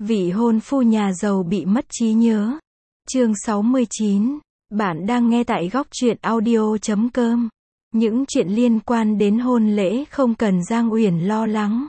Vị hôn phu nhà giàu bị mất trí nhớ. Chương 69. Bạn đang nghe tại góc truyện audio.com. Những chuyện liên quan đến hôn lễ không cần Giang Uyển lo lắng.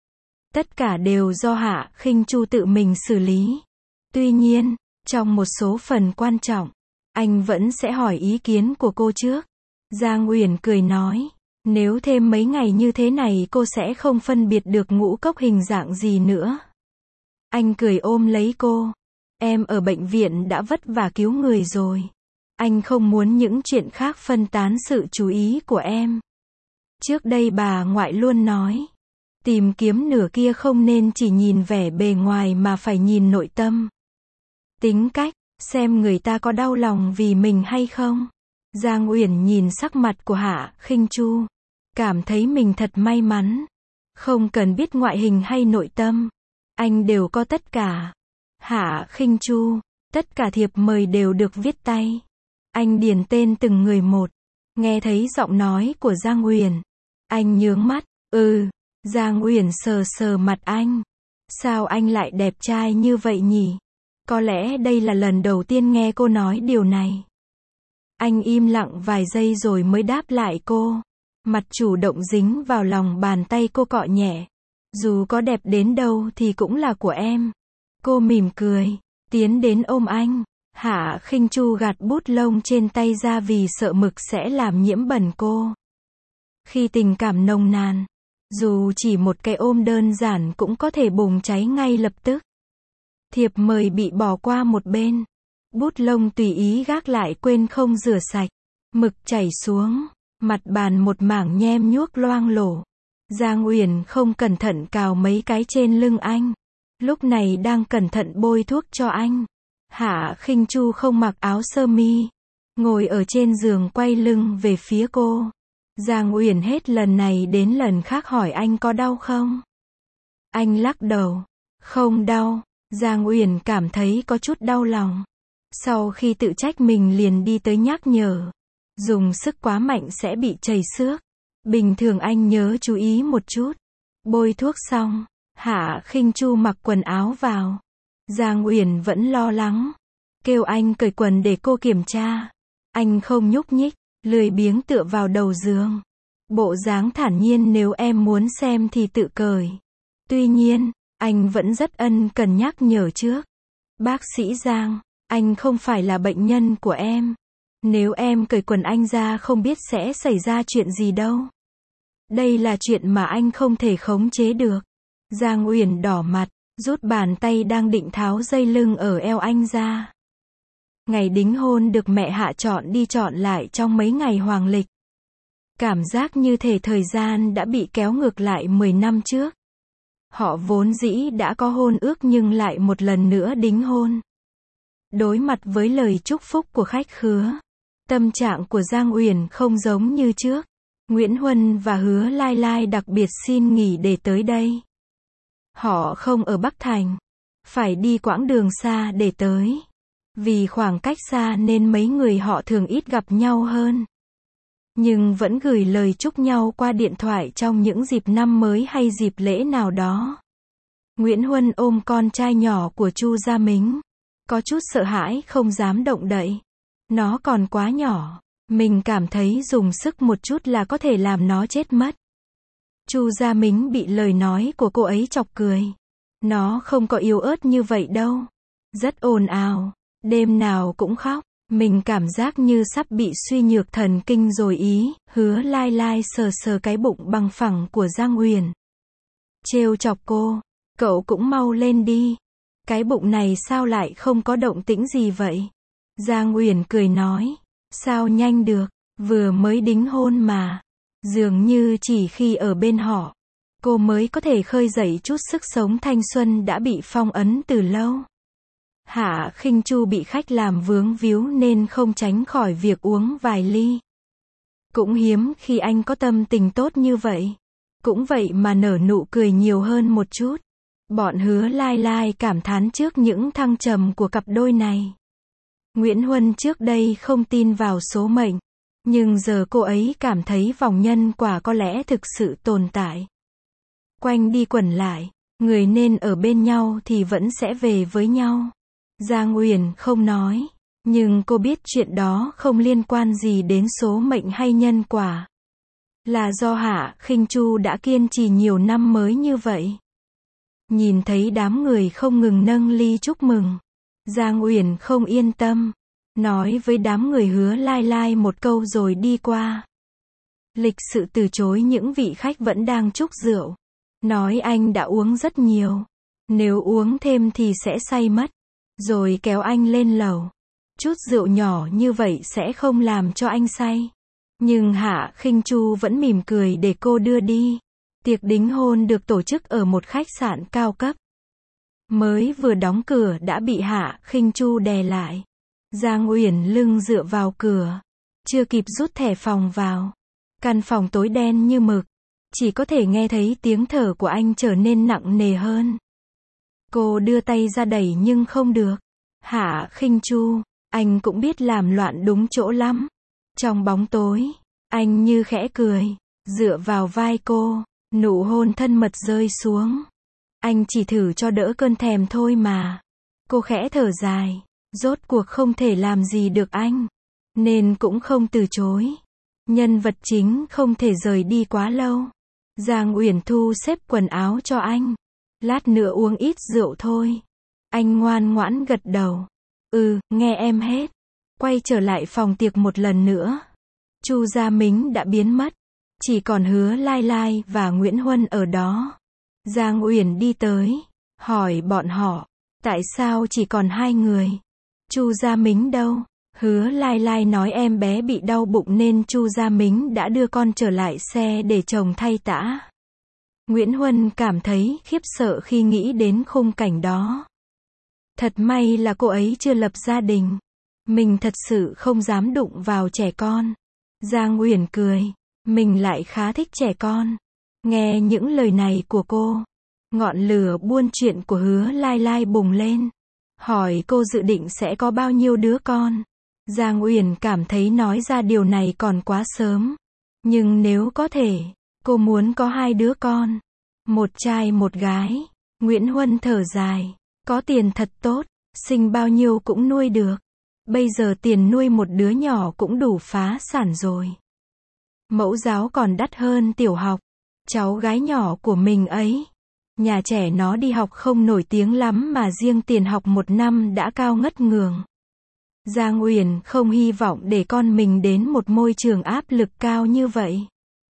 Tất cả đều do Hạ Khinh Chu tự mình xử lý. Tuy nhiên, trong một số phần quan trọng, anh vẫn sẽ hỏi ý kiến của cô trước. Giang Uyển cười nói, nếu thêm mấy ngày như thế này cô sẽ không phân biệt được ngũ cốc hình dạng gì nữa. Anh cười ôm lấy cô. Em ở bệnh viện đã vất vả cứu người rồi. Anh không muốn những chuyện khác phân tán sự chú ý của em. Trước đây bà ngoại luôn nói, tìm kiếm nửa kia không nên chỉ nhìn vẻ bề ngoài mà phải nhìn nội tâm. Tính cách, xem người ta có đau lòng vì mình hay không. Giang Uyển nhìn sắc mặt của Hạ Khinh Chu, cảm thấy mình thật may mắn. Không cần biết ngoại hình hay nội tâm, anh đều có tất cả. Hạ Khinh Chu, tất cả thiệp mời đều được viết tay. Anh điền tên từng người một. Nghe thấy giọng nói của Giang Uyển, anh nhướng mắt. Giang Uyển sờ sờ mặt anh. Sao anh lại đẹp trai như vậy nhỉ? Có lẽ đây là lần đầu tiên nghe cô nói điều này. Anh im lặng vài giây rồi mới đáp lại cô. Mặt chủ động dính vào lòng bàn tay cô cọ nhẹ. Dù có đẹp đến đâu thì cũng là của em. Cô mỉm cười, tiến đến ôm anh. Hạ Khinh Chu gạt bút lông trên tay ra vì sợ mực sẽ làm nhiễm bẩn cô. Khi tình cảm nồng nàn, dù chỉ một cái ôm đơn giản cũng có thể bùng cháy ngay lập tức. Thiệp mời bị bỏ qua một bên. Bút lông tùy ý gác lại quên không rửa sạch. Mực chảy xuống, mặt bàn một mảng nhem nhuốc loang lổ. Giang Uyển không cẩn thận cào mấy cái trên lưng anh. Lúc này đang cẩn thận bôi thuốc cho anh. Hạ Khinh Chu không mặc áo sơ mi, ngồi ở trên giường quay lưng về phía cô. Giang Uyển hết lần này đến lần khác hỏi anh có đau không? Anh lắc đầu, không đau. Giang Uyển cảm thấy có chút đau lòng. Sau khi tự trách mình liền đi tới nhắc nhở, dùng sức quá mạnh sẽ bị chảy xước. Bình thường anh nhớ chú ý một chút. Bôi thuốc xong, Hạ Khinh Chu mặc quần áo vào. Giang Uyển vẫn lo lắng, kêu anh cởi quần để cô kiểm tra. Anh không nhúc nhích, lười biếng tựa vào đầu giường. Bộ dáng thản nhiên, nếu em muốn xem thì tự cởi. Tuy nhiên, anh vẫn rất ân cần nhắc nhở trước. Bác sĩ Giang, anh không phải là bệnh nhân của em. Nếu em cởi quần anh ra không biết sẽ xảy ra chuyện gì đâu. Đây là chuyện mà anh không thể khống chế được. Giang Uyển đỏ mặt, rút bàn tay đang định tháo dây lưng ở eo anh ra. Ngày đính hôn được mẹ Hạ chọn đi chọn lại trong mấy ngày hoàng lịch. Cảm giác như thể thời gian đã bị kéo ngược lại 10 năm trước. Họ vốn dĩ đã có hôn ước nhưng lại một lần nữa đính hôn. Đối mặt với lời chúc phúc của khách khứa, tâm trạng của Giang Uyển không giống như trước. Nguyễn Huân và Hứa Lai Lai đặc biệt xin nghỉ để tới đây. Họ không ở Bắc Thành, phải đi quãng đường xa để tới. Vì khoảng cách xa nên mấy người họ thường ít gặp nhau hơn. Nhưng vẫn gửi lời chúc nhau qua điện thoại trong những dịp năm mới hay dịp lễ nào đó. Nguyễn Huân ôm con trai nhỏ của Chu Gia Mính, có chút sợ hãi không dám động đậy. Nó còn quá nhỏ, mình cảm thấy dùng sức một chút là có thể làm nó chết mất. Chu Gia Mính bị lời nói của cô ấy chọc cười. Nó không có yếu ớt như vậy đâu. Rất ồn ào, đêm nào cũng khóc. Mình cảm giác như sắp bị suy nhược thần kinh rồi ý. Hứa Lai Lai sờ sờ cái bụng bằng phẳng của Giang Uyển, trêu chọc cô, cậu cũng mau lên đi. Cái bụng này sao lại không có động tĩnh gì vậy? Giang Uyển cười nói, sao nhanh được, vừa mới đính hôn mà. Dường như chỉ khi ở bên họ, cô mới có thể khơi dậy chút sức sống thanh xuân đã bị phong ấn từ lâu. Hạ Khinh Chu bị khách làm vướng víu nên không tránh khỏi việc uống vài ly. Cũng hiếm khi anh có tâm tình tốt như vậy. Cũng vậy mà nở nụ cười nhiều hơn một chút. Bọn Hứa Lai Lai cảm thán trước những thăng trầm của cặp đôi này. Nguyễn Huân trước đây không tin vào số mệnh. Nhưng giờ cô ấy cảm thấy vòng nhân quả có lẽ thực sự tồn tại. Quanh đi quẩn lại, Người nên ở bên nhau thì vẫn sẽ về với nhau. Giang Uyển không nói, nhưng cô biết chuyện đó không liên quan gì đến số mệnh hay nhân quả. Là do Hạ Khinh Chu đã kiên trì nhiều năm mới như vậy. Nhìn thấy đám người không ngừng nâng ly chúc mừng, Giang Uyển không yên tâm, nói với đám người Hứa Lai Lai một câu rồi đi qua. Lịch sự từ chối những vị khách vẫn đang chúc rượu. Nói anh đã uống rất nhiều. Nếu uống thêm thì sẽ say mất. Rồi kéo anh lên lầu. Chút rượu nhỏ như vậy sẽ không làm cho anh say. Nhưng Hạ Khinh Chu vẫn mỉm cười để cô đưa đi. Tiệc đính hôn được tổ chức ở một khách sạn cao cấp. Mới vừa đóng cửa đã bị Hạ Khinh Chu đè lại. Giang Uyển lưng dựa vào cửa. Chưa kịp rút thẻ phòng vào. Căn phòng tối đen như mực. Chỉ có thể nghe thấy tiếng thở của anh trở nên nặng nề hơn. Cô đưa tay ra đẩy nhưng không được. Hạ Khinh Chu, anh cũng biết làm loạn đúng chỗ lắm. Trong bóng tối, anh như khẽ cười, dựa vào vai cô, nụ hôn thân mật rơi xuống. Anh chỉ thử cho đỡ cơn thèm thôi mà. Cô khẽ thở dài, rốt cuộc không thể làm gì được anh, nên cũng không từ chối. Nhân vật chính không thể rời đi quá lâu. Giang Uyển thu xếp quần áo cho anh. Lát nữa uống ít rượu thôi. Anh ngoan ngoãn gật đầu. Nghe em hết. Quay trở lại phòng tiệc một lần nữa. Chu Gia Mính đã biến mất. Chỉ còn Hứa Lai Lai và Nguyễn Huân ở đó. Giang Uyển đi tới, hỏi bọn họ, tại sao chỉ còn 2 người? Chu Gia Mính đâu? Hứa Lai Lai nói em bé bị đau bụng nên Chu Gia Mính đã đưa con trở lại xe để chồng thay tã. Nguyễn Huân cảm thấy khiếp sợ khi nghĩ đến khung cảnh đó. Thật may là cô ấy chưa lập gia đình. Mình thật sự không dám đụng vào trẻ con. Giang Uyển cười. Mình lại khá thích trẻ con. Nghe những lời này của cô, ngọn lửa buôn chuyện của Hứa Lai Lai bùng lên. Hỏi cô dự định sẽ có bao nhiêu đứa con. Giang Uyển cảm thấy nói ra điều này còn quá sớm. Nhưng nếu có thể, cô muốn có 2 đứa con. Một trai một gái. Nguyễn Huân thở dài. Có tiền thật tốt, sinh bao nhiêu cũng nuôi được. Bây giờ tiền nuôi một đứa nhỏ cũng đủ phá sản rồi. Mẫu giáo còn đắt hơn tiểu học. Cháu gái nhỏ của mình ấy. Nhà trẻ nó đi học không nổi tiếng lắm mà riêng tiền học 1 năm đã cao ngất ngường. Giang Uyển không hy vọng để con mình đến một môi trường áp lực cao như vậy.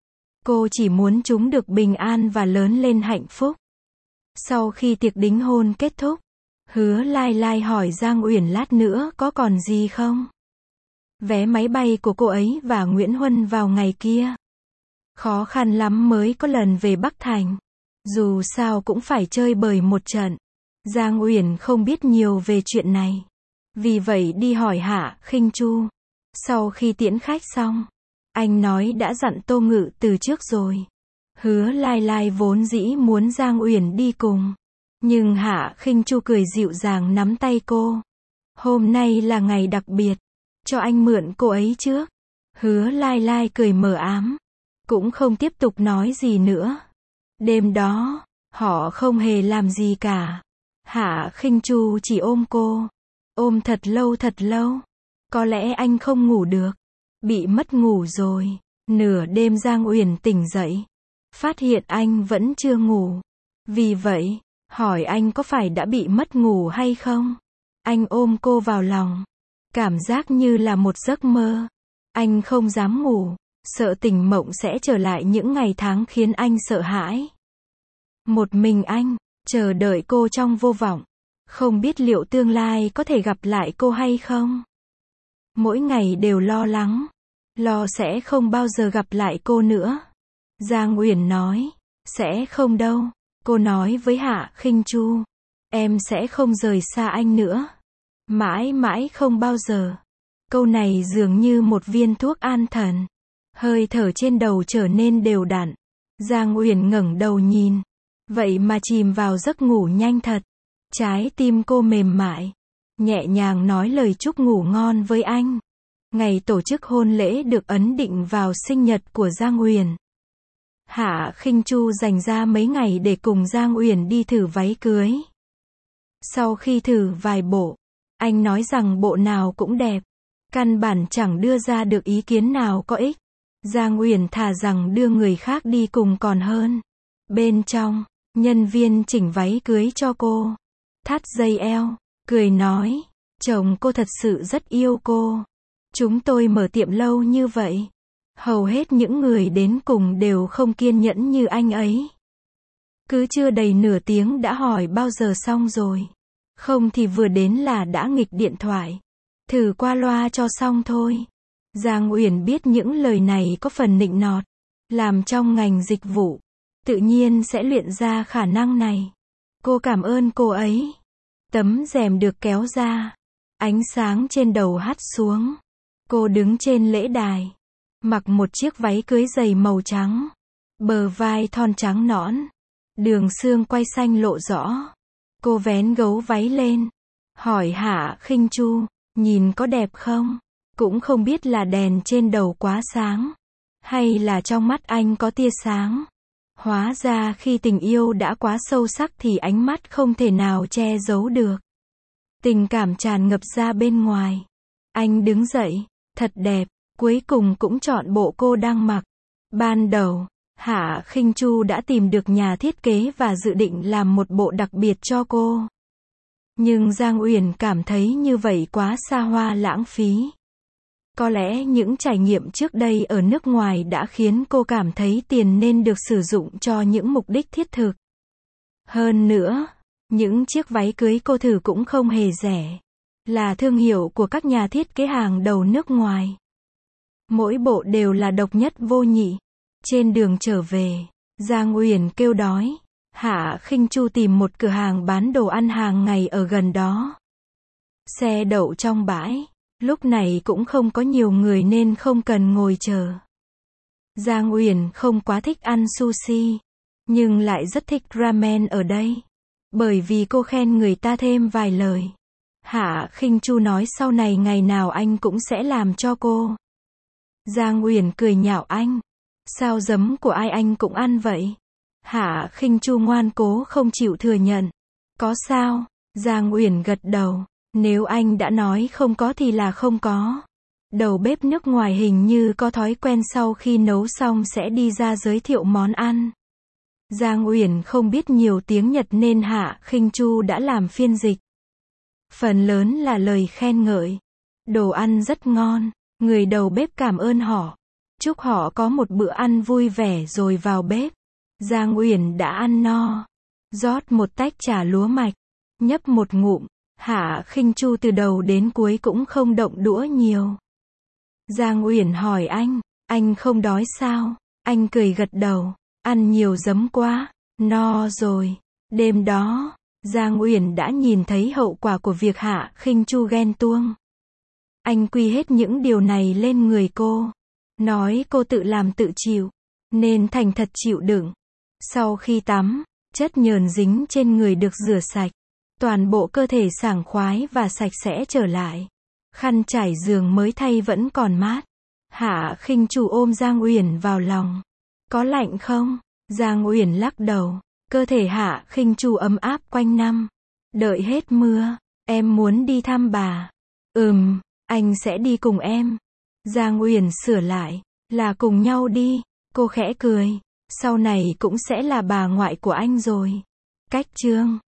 Cô chỉ muốn chúng được bình an và lớn lên hạnh phúc. Sau khi tiệc đính hôn kết thúc, Hứa Lai Lai hỏi Giang Uyển lát nữa có còn gì không? Vé máy bay của cô ấy và Nguyễn Huân vào ngày kia. Khó khăn lắm mới có lần về Bắc Thành. Dù sao cũng phải chơi bời một trận. Giang Uyển không biết nhiều về chuyện này. Vì vậy đi hỏi Hạ Khinh Chu. Sau khi tiễn khách xong, anh nói đã dặn Tô Ngự từ trước rồi. Hứa Lai Lai vốn dĩ muốn Giang Uyển đi cùng. Nhưng Hạ Khinh Chu cười dịu dàng nắm tay cô. Hôm nay là ngày đặc biệt. Cho anh mượn cô ấy trước. Hứa Lai Lai cười mờ ám. Cũng không tiếp tục nói gì nữa. Đêm đó, họ không hề làm gì cả. Hạ Khinh Chu chỉ ôm cô. Ôm thật lâu thật lâu. Có lẽ anh không ngủ được. Bị mất ngủ rồi. Nửa đêm Giang Uyển tỉnh dậy. Phát hiện anh vẫn chưa ngủ. Vì vậy, hỏi anh có phải đã bị mất ngủ hay không? Anh ôm cô vào lòng. Cảm giác như là một giấc mơ. Anh không dám ngủ. Sợ tỉnh mộng sẽ trở lại những ngày tháng khiến anh sợ hãi. Một mình anh, chờ đợi cô trong vô vọng. Không biết liệu tương lai có thể gặp lại cô hay không? Mỗi ngày đều lo lắng. Lo sẽ không bao giờ gặp lại cô nữa. Giang Uyển nói, sẽ không đâu. Cô nói với Hạ Khinh Chu, em sẽ không rời xa anh nữa. Mãi mãi không bao giờ. Câu này dường như một viên thuốc an thần. Hơi thở trên đầu trở nên đều đặn. Giang Uyển ngẩng đầu nhìn. Vậy mà chìm vào giấc ngủ nhanh thật. Trái tim cô mềm mại. Nhẹ nhàng nói lời chúc ngủ ngon với anh. Ngày tổ chức hôn lễ được ấn định vào sinh nhật của Giang Uyển. Hạ Khinh Chu dành ra mấy ngày để cùng Giang Uyển đi thử váy cưới. Sau khi thử vài bộ, anh nói rằng bộ nào cũng đẹp. Căn bản chẳng đưa ra được ý kiến nào có ích. Giang Uyển thà rằng đưa người khác đi cùng còn hơn. Bên trong, nhân viên chỉnh váy cưới cho cô. Thắt dây eo, cười nói, chồng cô thật sự rất yêu cô. Chúng tôi mở tiệm lâu như vậy. Hầu hết những người đến cùng đều không kiên nhẫn như anh ấy. Cứ chưa đầy nửa tiếng đã hỏi bao giờ xong rồi. Không thì vừa đến là đã nghịch điện thoại. Thử qua loa cho xong thôi. Giang Uyển biết những lời này có phần nịnh nọt. Làm trong ngành dịch vụ, tự nhiên sẽ luyện ra khả năng này. Cô cảm ơn cô ấy. Tấm rèm được kéo ra. Ánh sáng trên đầu hắt xuống. Cô đứng trên lễ đài. Mặc một chiếc váy cưới dày màu trắng. Bờ vai thon trắng nõn. Đường xương quai xanh lộ rõ. Cô vén gấu váy lên. Hỏi Hạ Khinh Chu, nhìn có đẹp không? Cũng không biết là đèn trên đầu quá sáng. Hay là trong mắt anh có tia sáng. Hóa ra khi tình yêu đã quá sâu sắc thì ánh mắt không thể nào che giấu được. Tình cảm tràn ngập ra bên ngoài. Anh đứng dậy, thật đẹp, cuối cùng cũng chọn bộ cô đang mặc. Ban đầu, Hạ Khinh Chu đã tìm được nhà thiết kế và dự định làm một bộ đặc biệt cho cô. Nhưng Giang Uyển cảm thấy như vậy quá xa hoa lãng phí. Có lẽ những trải nghiệm trước đây ở nước ngoài đã khiến cô cảm thấy tiền nên được sử dụng cho những mục đích thiết thực. Hơn nữa, những chiếc váy cưới cô thử cũng không hề rẻ. Là thương hiệu của các nhà thiết kế hàng đầu nước ngoài. Mỗi bộ đều là độc nhất vô nhị. Trên đường trở về, Giang Uyển kêu đói. Hạ Khinh Chu tìm một cửa hàng bán đồ ăn hàng ngày ở gần đó. Xe đậu trong bãi. Lúc này cũng không có nhiều người nên không cần ngồi chờ. Giang Uyển không quá thích ăn sushi, nhưng lại rất thích ramen ở đây. Bởi vì cô khen người ta thêm vài lời. Hạ Khinh Chu nói sau này ngày nào anh cũng sẽ làm cho cô. Giang Uyển cười nhạo anh. Sao giấm của ai anh cũng ăn vậy? Hạ Khinh Chu ngoan cố không chịu thừa nhận. Có sao? Giang Uyển gật đầu. Nếu anh đã nói không có thì là không có. Đầu bếp nước ngoài hình như có thói quen sau khi nấu xong sẽ đi ra giới thiệu món ăn. Giang Uyển không biết nhiều tiếng Nhật nên Hạ Khinh Chu đã làm phiên dịch. Phần lớn là lời khen ngợi. Đồ ăn rất ngon. Người đầu bếp cảm ơn họ. Chúc họ có một bữa ăn vui vẻ rồi vào bếp. Giang Uyển đã ăn no. Rót một tách trà lúa mạch. Nhấp một ngụm. Hạ Khinh Chu từ đầu đến cuối cũng không động đũa nhiều. Giang Uyển hỏi anh không đói sao? Anh cười gật đầu, ăn nhiều giấm quá, no rồi. Đêm đó, Giang Uyển đã nhìn thấy hậu quả của việc Hạ Khinh Chu ghen tuông. Anh quy hết những điều này lên người cô. Nói cô tự làm tự chịu, nên thành thật chịu đựng. Sau khi tắm, chất nhờn dính trên người được rửa sạch. Toàn bộ cơ thể sảng khoái và sạch sẽ trở lại. Khăn trải giường mới thay vẫn còn mát. Hạ Khinh Chu ôm Giang Uyển vào lòng. Có lạnh không? Giang Uyển lắc đầu. Cơ thể Hạ Khinh Chu ấm áp quanh năm. Đợi hết mưa, em muốn đi thăm bà. Anh sẽ đi cùng em. Giang Uyển sửa lại. Là cùng nhau đi. Cô khẽ cười. Sau này cũng sẽ là bà ngoại của anh rồi. Cách chương